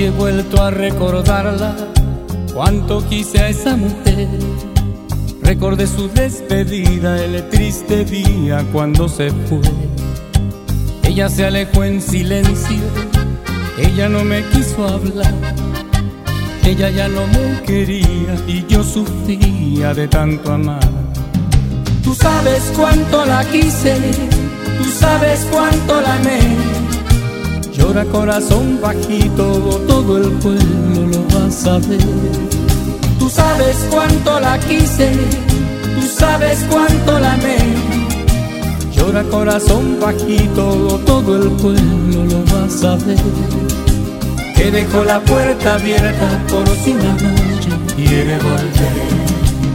Hoy he vuelto a recordarla, cuánto quise a esa mujer. Recordé su despedida, el triste día cuando se fue. Ella se alejó en silencio, ella no me quiso hablar. Ella ya no me quería y yo sufría de tanto amar. Tú sabes cuánto la quise, tú sabes cuánto la amé. Llora corazón bajito, todo el pueblo lo va a saber. Tú sabes cuánto la quise, tú sabes cuánto la amé. Llora corazón bajito, todo el pueblo lo va a saber. Que dejó la puerta abierta por si una noche quiere volver.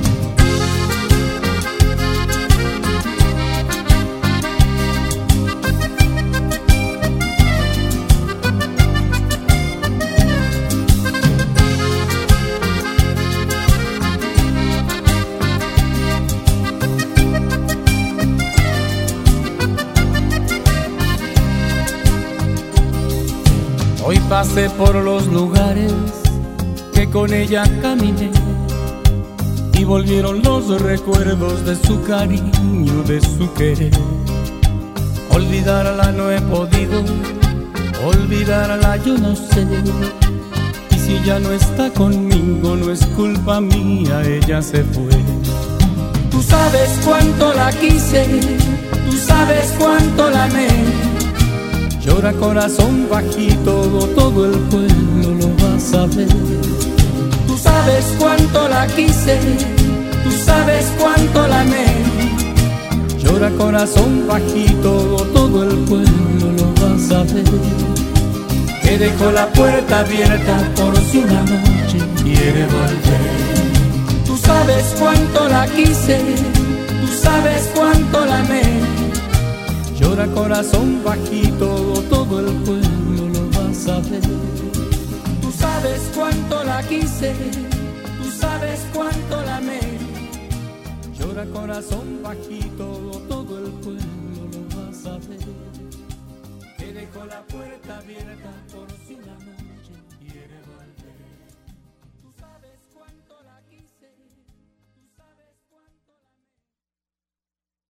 Hoy pasé por los lugares que con ella caminé y volvieron los recuerdos de su cariño, de su querer. Olvidarla no he podido, olvidarla yo no sé. Y si ya no está conmigo no es culpa mía, ella se fue. Tú sabes cuánto la quise, tú sabes cuánto la amé. Llora corazón bajito, todo el pueblo lo va a saber. Tú sabes cuánto la quise, tú sabes cuánto la amé. Llora corazón bajito, todo el pueblo lo va a saber. Que dejó la puerta abierta por si una noche quiere volver. Tú sabes cuánto la quise, tú sabes cuánto la amé. Llora corazón bajito, todo el pueblo lo va a saber. Tú sabes cuánto la quise, tú sabes cuánto la amé. Llora corazón bajito, todo el pueblo lo va a saber. Que dejó la puerta abierta por si una noche.